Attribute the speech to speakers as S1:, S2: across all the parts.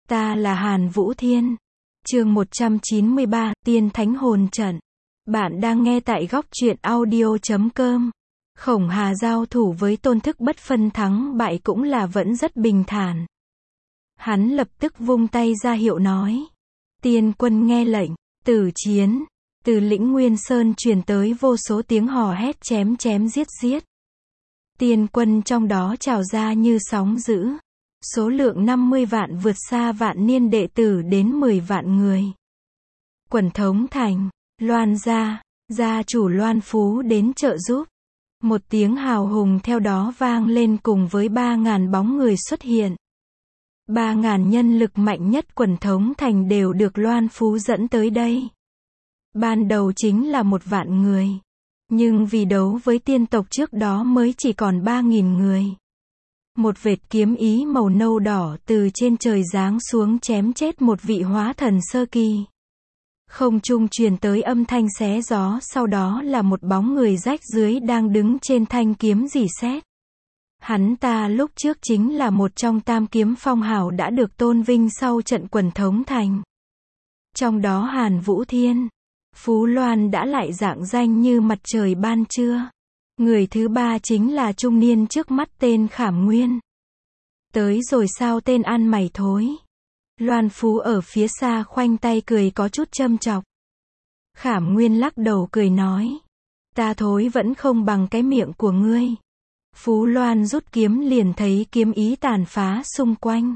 S1: Ta là Hàn Vũ Thiên. Chương 193, Tiên Thánh Hồn Trận. Bạn đang nghe tại góc truyện audio.com. Khổng Hà giao thủ với Tôn Thức bất phân thắng bại cũng là vẫn rất bình thản. Hắn lập tức vung tay ra hiệu nói. Tiên quân nghe lệnh, tử chiến. Từ lĩnh Nguyên Sơn truyền tới vô số tiếng hò hét chém chém giết giết. Tiên quân trong đó trào ra như sóng dữ. Số lượng 50 vạn vượt xa vạn niên đệ tử đến 10 vạn người. Quần thống thành, Loan gia chủ Loan Phú đến trợ giúp. Một tiếng hào hùng theo đó vang lên cùng với 3.000 bóng người xuất hiện. 3.000 nhân lực mạnh nhất quần thống thành đều được Loan Phú dẫn tới đây. Ban đầu chính là 1 vạn người. Nhưng vì đấu với tiên tộc trước đó mới chỉ còn 3.000 người. Một vệt kiếm ý màu nâu đỏ từ trên trời giáng xuống chém chết một vị hóa thần sơ kỳ. Không trung truyền tới âm thanh xé gió, sau đó là một bóng người rách dưới đang đứng trên thanh kiếm rỉ sét. Hắn ta lúc trước chính là một trong tam kiếm phong hào đã được tôn vinh sau trận quần thống thành. Trong đó Hàn Vũ Thiên, Phú Loan đã lại rạng danh như mặt trời ban trưa. Người thứ ba chính là trung niên trước mắt tên Khảm Nguyên. Tới rồi sao tên ăn mày thối. Loan Phú ở phía xa khoanh tay cười có chút châm chọc. Khảm Nguyên lắc đầu cười nói. Ta thối vẫn không bằng cái miệng của ngươi. Phú Loan rút kiếm liền thấy kiếm ý tàn phá xung quanh.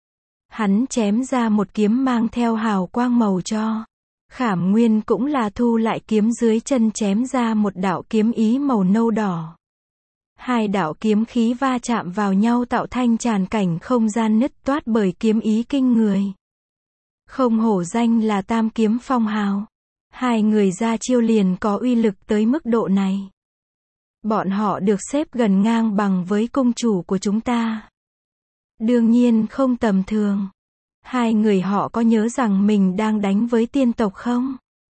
S1: Hắn chém ra một kiếm mang theo hào quang màu cho. Khảm Nguyên cũng là thu lại kiếm dưới chân chém ra một đạo kiếm ý màu nâu đỏ. Hai đạo kiếm khí va chạm vào nhau tạo thành tràn cảnh không gian nứt toát bởi kiếm ý kinh người. Không hổ danh là tam kiếm phong hào. Hai người ra chiêu liền có uy lực tới mức độ này. Bọn họ được xếp gần ngang bằng với cung chủ của chúng ta. Đương nhiên không tầm thường. Hai người họ có nhớ rằng mình đang đánh với tiên tộc không?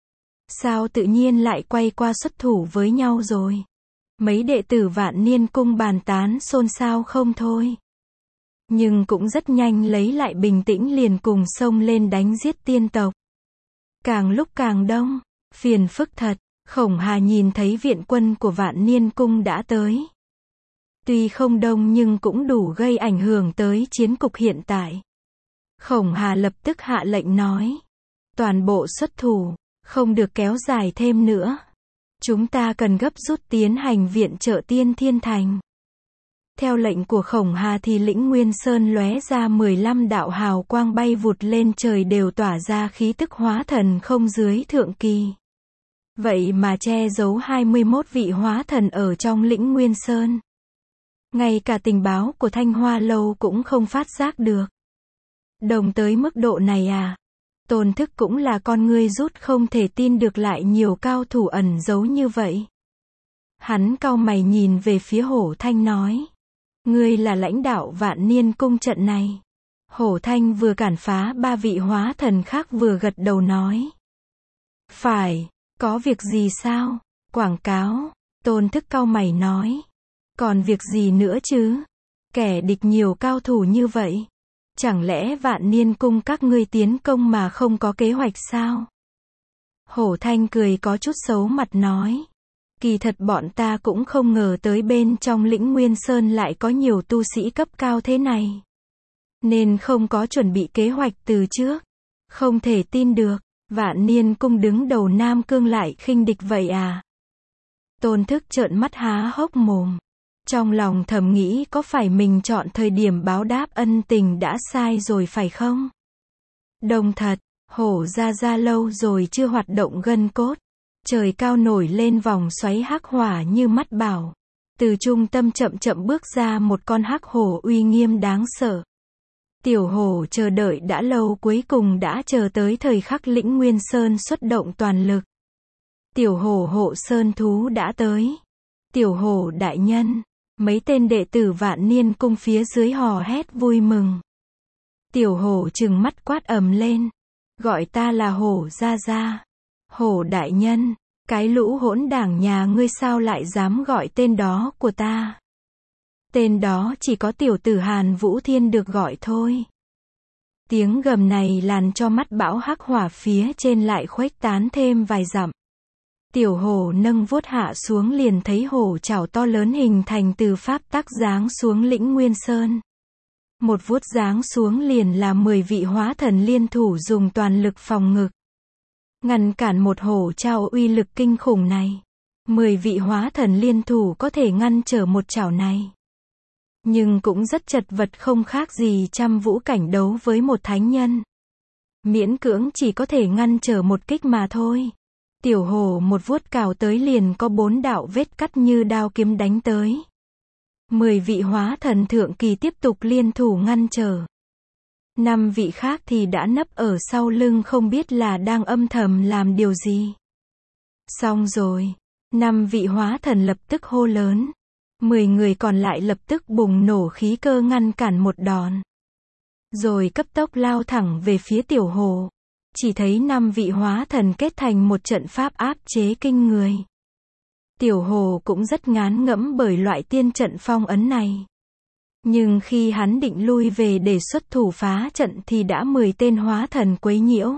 S1: Sao tự nhiên lại quay qua xuất thủ với nhau rồi? Mấy đệ tử Vạn Niên Cung bàn tán xôn xao không thôi. Nhưng cũng rất nhanh lấy lại bình tĩnh liền cùng xông lên đánh giết tiên tộc. Càng lúc càng đông, phiền phức thật. Khổng Hà nhìn thấy viện quân của Vạn Niên Cung đã tới. Tuy không đông nhưng cũng đủ gây ảnh hưởng tới chiến cục hiện tại. Khổng Hà lập tức hạ lệnh nói. Toàn bộ xuất thủ, không được kéo dài thêm nữa. Chúng ta cần gấp rút tiến hành viện trợ Tiên Thiên Thành. Theo lệnh của Khổng Hà thì lĩnh Nguyên Sơn lóe ra 15 đạo hào quang bay vụt lên trời đều tỏa ra khí tức hóa thần không dưới thượng kỳ. Vậy mà che giấu 21 vị hóa thần ở trong lĩnh Nguyên Sơn. Ngay cả tình báo của Thanh Hoa Lâu cũng không phát giác được. Đồng tới mức độ này à? Tôn Thức cũng là con ngươi rút không thể tin được lại nhiều cao thủ ẩn giấu như vậy. Hắn cau mày nhìn về phía Hổ Thanh nói. Ngươi là lãnh đạo Vạn Niên Cung trận này. Hổ Thanh vừa cản phá 3 vị hóa thần khác vừa gật đầu nói. Phải, có việc gì sao? Quảng cáo. Tôn Thức cau mày nói. Còn việc gì nữa chứ? Kẻ địch nhiều cao thủ như vậy. Chẳng lẽ Vạn Niên Cung các ngươi tiến công mà không có kế hoạch sao? Hổ Thanh cười có chút xấu mặt nói. Kỳ thật bọn ta cũng không ngờ tới bên trong lĩnh Nguyên Sơn lại có nhiều tu sĩ cấp cao thế này. Nên không có chuẩn bị kế hoạch từ trước. Không thể tin được, Vạn Niên Cung đứng đầu Nam Cương lại khinh địch vậy à? Tôn Thức trợn mắt há hốc mồm. Trong lòng thầm nghĩ có phải mình chọn thời điểm báo đáp ân tình đã sai rồi phải không? Đồng thật, Hổ ra lâu rồi chưa hoạt động gân cốt. Trời cao nổi lên vòng xoáy hắc hỏa như mắt bảo. Từ trung tâm chậm chậm bước ra một con hắc hổ uy nghiêm đáng sợ. Tiểu hổ chờ đợi đã lâu cuối cùng đã chờ tới thời khắc lĩnh Nguyên Sơn xuất động toàn lực. Tiểu hổ hộ sơn thú đã tới. Tiểu hổ đại nhân. Mấy tên đệ tử Vạn Niên Cung phía dưới hò hét vui mừng. Tiểu hổ trừng mắt quát ầm lên. Gọi ta là Hổ ra. Hổ đại nhân, cái lũ hỗn đảng nhà ngươi sao lại dám gọi tên đó của ta? Tên đó chỉ có tiểu tử Hàn Vũ Thiên được gọi thôi. Tiếng gầm này làm cho mắt bão hắc hỏa phía trên lại khuếch tán thêm vài dặm. Tiểu hổ nâng vuốt hạ xuống liền thấy hổ chảo to lớn hình thành từ pháp tắc giáng xuống lĩnh Nguyên Sơn. Một vuốt giáng xuống liền là 10 vị hóa thần liên thủ dùng toàn lực phòng ngực. Ngăn cản một hổ chảo uy lực kinh khủng này. 10 vị hóa thần liên thủ có thể ngăn trở một chảo này. Nhưng cũng rất chật vật, không khác gì trăm vũ cảnh đấu với một thánh nhân. Miễn cưỡng chỉ có thể ngăn trở một kích mà thôi. Tiểu hổ một vuốt cào tới liền có 4 đạo vết cắt như đao kiếm đánh tới. 10 vị hóa thần thượng kỳ tiếp tục liên thủ ngăn trở. 5 vị khác thì đã nấp ở sau lưng không biết là đang âm thầm làm điều gì. Xong rồi. 5 vị hóa thần lập tức hô lớn. 10 người còn lại lập tức bùng nổ khí cơ ngăn cản một đòn. Rồi cấp tốc lao thẳng về phía tiểu hồ. Chỉ thấy 5 vị hóa thần kết thành một trận pháp áp chế kinh người. Tiểu hồ cũng rất ngán ngẫm bởi loại tiên trận phong ấn này. Nhưng khi hắn định lui về để xuất thủ phá trận thì đã 10 tên hóa thần quấy nhiễu.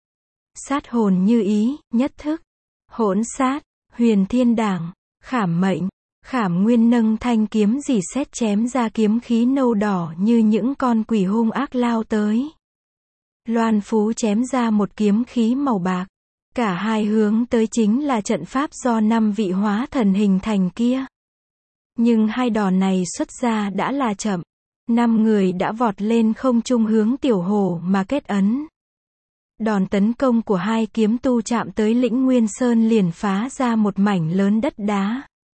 S1: Sát hồn như ý, nhất thức, hỗn sát, huyền thiên đảng, khảm mệnh, khảm nguyên nâng thanh kiếm dì xét chém ra kiếm khí nâu đỏ như những con quỷ hung ác lao tới. Loan Phú chém ra một kiếm khí màu bạc. Cả hai hướng tới chính là trận pháp do 5 vị hóa thần hình thành kia. Nhưng hai đòn này xuất ra đã là chậm. 5 người đã vọt lên không trung hướng tiểu hổ mà kết ấn. Đòn tấn công của hai kiếm tu chạm tới lĩnh Nguyên Sơn liền phá ra một mảnh lớn đất đá.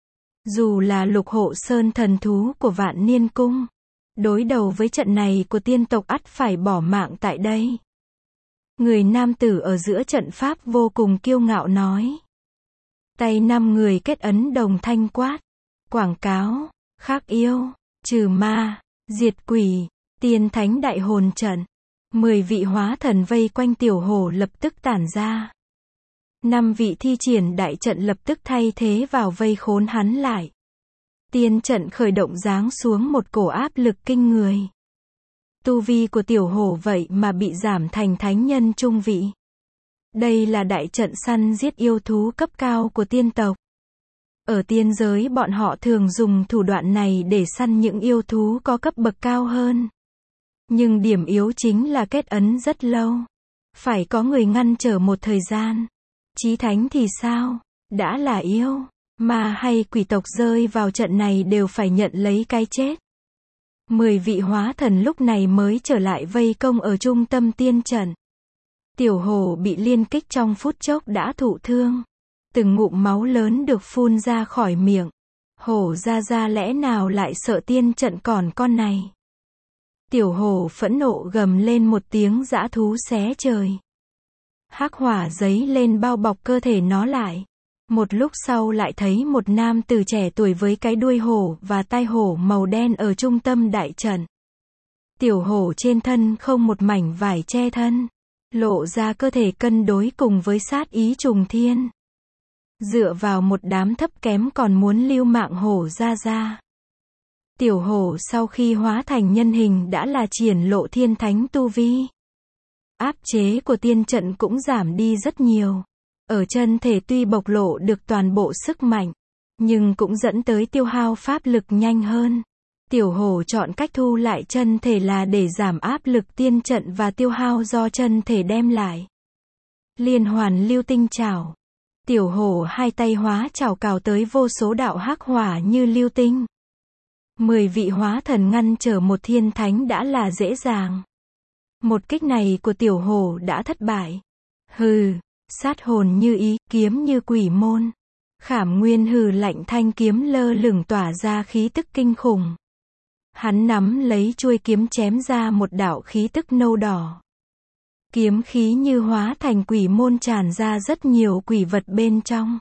S1: Dù là Lục Hộ Sơn thần thú của Vạn Niên Cung, đối đầu với trận này của tiên tộc ắt phải bỏ mạng tại đây. Người nam tử ở giữa trận pháp vô cùng kiêu ngạo nói. Tay 5 người kết ấn đồng thanh quát. Quảng cáo, khắc yêu, trừ ma, diệt quỷ, tiên thánh đại hồn trận. 10 vị hóa thần vây quanh tiểu hổ lập tức tản ra. 5 vị thi triển đại trận lập tức thay thế vào vây khốn hắn lại. Tiên trận khởi động giáng xuống một cổ áp lực kinh người. Tu vi của tiểu hổ vậy mà bị giảm thành thánh nhân trung vị. Đây là đại trận săn giết yêu thú cấp cao của tiên tộc. Ở tiên giới bọn họ thường dùng thủ đoạn này để săn những yêu thú có cấp bậc cao hơn. Nhưng điểm yếu chính là kết ấn rất lâu. Phải có người ngăn trở một thời gian. Chí thánh thì sao? Đã là yêu, ma hay quỷ tộc rơi vào trận này đều phải nhận lấy cái chết. 10 vị hóa thần lúc này mới trở lại vây công ở trung tâm tiên trận. Tiểu hổ bị liên kích trong phút chốc đã thụ thương. Từng ngụm máu lớn được phun ra khỏi miệng. Hổ ra lẽ nào lại sợ tiên trận còn con này. Tiểu hổ phẫn nộ gầm lên một tiếng dã thú xé trời. Hắc hỏa giấy lên bao bọc cơ thể nó lại. Một lúc sau lại thấy một nam tử trẻ tuổi với cái đuôi hổ và tai hổ màu đen ở trung tâm đại trận. Tiểu hổ trên thân không một mảnh vải che thân. Lộ ra cơ thể cân đối cùng với sát ý trùng thiên. Dựa vào một đám thấp kém còn muốn lưu mạng hổ ra. Tiểu hổ sau khi hóa thành nhân hình đã là triển lộ thiên thánh tu vi. Áp chế của tiên trận cũng giảm đi rất nhiều. Ở chân thể tuy bộc lộ được toàn bộ sức mạnh, nhưng cũng dẫn tới tiêu hao pháp lực nhanh hơn. Tiểu hổ chọn cách thu lại chân thể là để giảm áp lực tiên trận và tiêu hao do chân thể đem lại. Liên hoàn lưu tinh chảo. Tiểu hổ hai tay hóa chảo cào tới vô số đạo hắc hỏa như lưu tinh. 10 vị hóa thần ngăn trở một thiên thánh đã là dễ dàng. Một kích này của tiểu hổ đã thất bại. Hừ, sát hồn như ý, kiếm như quỷ môn. Khảm Nguyên hừ lạnh, thanh kiếm lơ lửng tỏa ra khí tức kinh khủng. Hắn nắm lấy chuôi kiếm chém ra một đạo khí tức nâu đỏ. Kiếm khí như hóa thành quỷ môn tràn ra rất nhiều quỷ vật bên trong.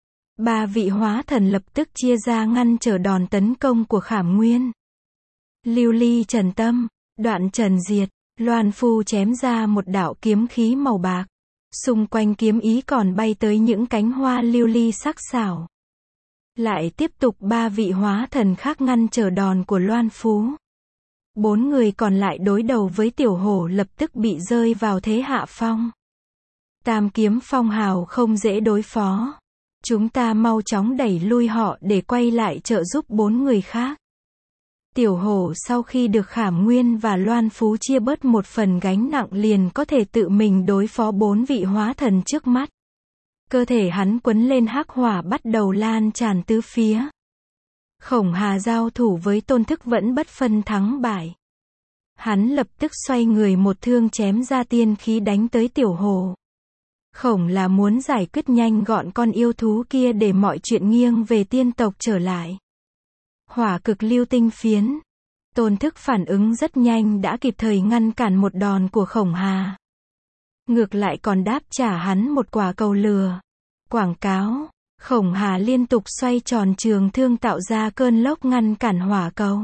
S1: 3 vị hóa thần lập tức chia ra ngăn trở đòn tấn công của Khảm Nguyên. Lưu ly trần tâm, đoạn trần diệt, Loan Phu chém ra một đạo kiếm khí màu bạc. Xung quanh kiếm ý còn bay tới những cánh hoa lưu ly sắc sảo. Lại tiếp tục 3 vị hóa thần khác ngăn trở đòn của Loan Phú. 4 người còn lại đối đầu với tiểu hổ lập tức bị rơi vào thế hạ phong. Tam kiếm phong hào không dễ đối phó. Chúng ta mau chóng đẩy lui họ để quay lại trợ giúp 4 người khác. Tiểu hổ sau khi được Khảm Nguyên và Loan Phú chia bớt một phần gánh nặng liền có thể tự mình đối phó 4 vị hóa thần trước mắt. Cơ thể hắn quấn lên hắc hỏa bắt đầu lan tràn tứ phía. Khổng Hà giao thủ với Tôn Thức vẫn bất phân thắng bại. Hắn lập tức xoay người một thương chém ra tiên khí đánh tới tiểu hổ. Khổng là muốn giải quyết nhanh gọn con yêu thú kia để mọi chuyện nghiêng về tiên tộc trở lại. Hỏa cực lưu tinh phiến. Tôn Thức phản ứng rất nhanh đã kịp thời ngăn cản một đòn của Khổng Hà. Ngược lại còn đáp trả hắn một quả cầu lửa. Quảng cáo. Khổng Hà liên tục xoay tròn trường thương tạo ra cơn lốc ngăn cản hỏa cầu.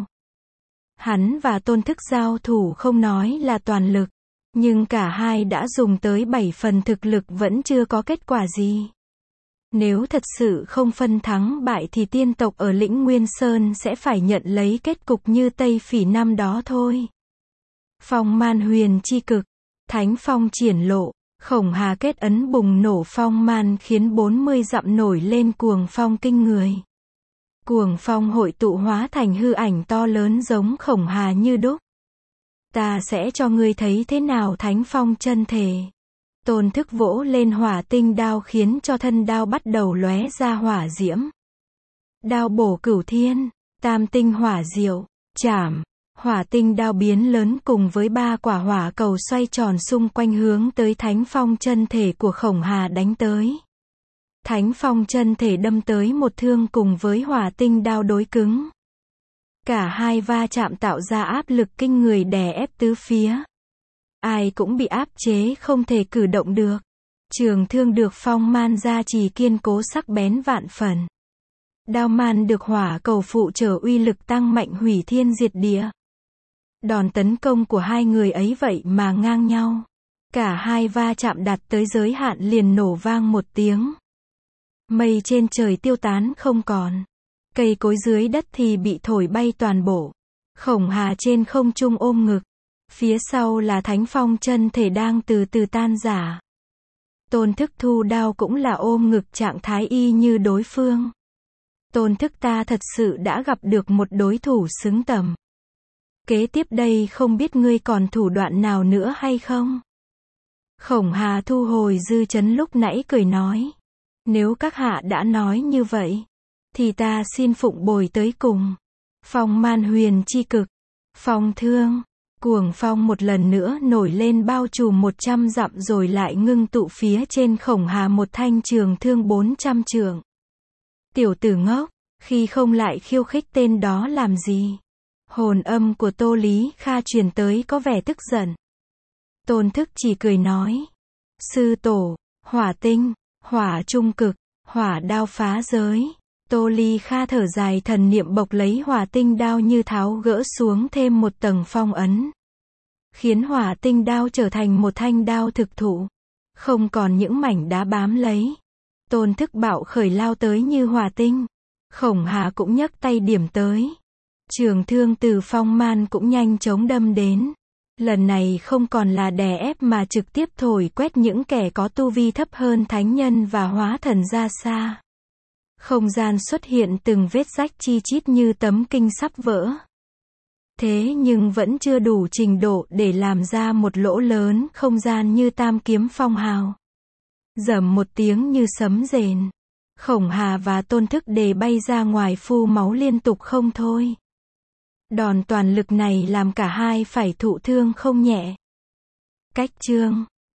S1: Hắn và Tôn Thức giao thủ không nói là toàn lực. Nhưng cả hai đã dùng tới 7 phần thực lực vẫn chưa có kết quả gì. Nếu thật sự không phân thắng bại thì tiên tộc ở lĩnh Nguyên Sơn sẽ phải nhận lấy kết cục như Tây Phỉ năm đó thôi. Phong man huyền chi cực. Thánh phong triển lộ. Khổng Hà kết ấn bùng nổ phong man khiến 40 dặm nổi lên cuồng phong kinh người. Cuồng phong hội tụ hóa thành hư ảnh to lớn giống Khổng Hà như đúc. Ta sẽ cho ngươi thấy thế nào thánh phong chân thể. Tôn Thức vỗ lên hỏa tinh đao khiến cho thân đao bắt đầu lóe ra hỏa diễm. Đao bổ cửu thiên, tam tinh hỏa diệu, chảm. Hỏa tinh đao biến lớn cùng với 3 quả hỏa cầu xoay tròn xung quanh hướng tới thánh phong chân thể của Khổng Hà đánh tới. Thánh phong chân thể đâm tới một thương cùng với hỏa tinh đao đối cứng. Cả hai va chạm tạo ra áp lực kinh người đè ép tứ phía. Ai cũng bị áp chế không thể cử động được. Trường thương được phong man gia trì kiên cố sắc bén vạn phần. Đao man được hỏa cầu phụ trợ uy lực tăng mạnh hủy thiên diệt địa. Đòn tấn công của hai người ấy vậy mà ngang nhau. Cả hai va chạm đạt tới giới hạn liền nổ vang một tiếng. Mây trên trời tiêu tán không còn. Cây cối dưới đất thì bị thổi bay toàn bộ. Khổng Hà trên không trung ôm ngực. Phía sau là thánh phong chân thể đang từ từ tan rã. Tôn Thức thu đao cũng là ôm ngực trạng thái y như đối phương. Tôn Thức ta thật sự đã gặp được một đối thủ xứng tầm. Kế tiếp đây không biết ngươi còn thủ đoạn nào nữa hay không? Khổng Hà thu hồi dư chấn lúc nãy cười nói. Nếu các hạ đã nói như vậy, thì ta xin phụng bồi tới cùng. Phong man huyền chi cực. Phong thương. Cuồng phong một lần nữa nổi lên bao trùm 100 dặm rồi lại ngưng tụ phía trên Khổng Hà một thanh trường thương 400 trượng. Tiểu tử ngốc, khi không lại khiêu khích tên đó làm gì? Hồn âm của Tô Lý Kha truyền tới có vẻ tức giận. Tôn Thức chỉ cười nói. Sư tổ, hỏa tinh, hỏa trung cực, hỏa đao phá giới. Tô Lý Kha thở dài thần niệm bộc lấy hỏa tinh đao như tháo gỡ xuống thêm một tầng phong ấn. Khiến hỏa tinh đao trở thành một thanh đao thực thụ. Không còn những mảnh đá bám lấy. Tôn Thức bạo khởi lao tới như hỏa tinh. Khổng Hà cũng nhấc tay điểm tới. Trường thương từ phong man cũng nhanh chóng đâm đến. Lần này không còn là đè ép mà trực tiếp thổi quét những kẻ có tu vi thấp hơn thánh nhân và hóa thần ra xa. Không gian xuất hiện từng vết rách chi chít như tấm kinh sắp vỡ. Thế nhưng vẫn chưa đủ trình độ để làm ra một lỗ lớn không gian như tam kiếm phong hào. Rầm một tiếng như sấm rền. Khổng Hà và Tôn Thức đều bay ra ngoài phun máu liên tục không thôi. Đòn toàn lực này làm cả hai phải thụ thương không nhẹ. Cách chương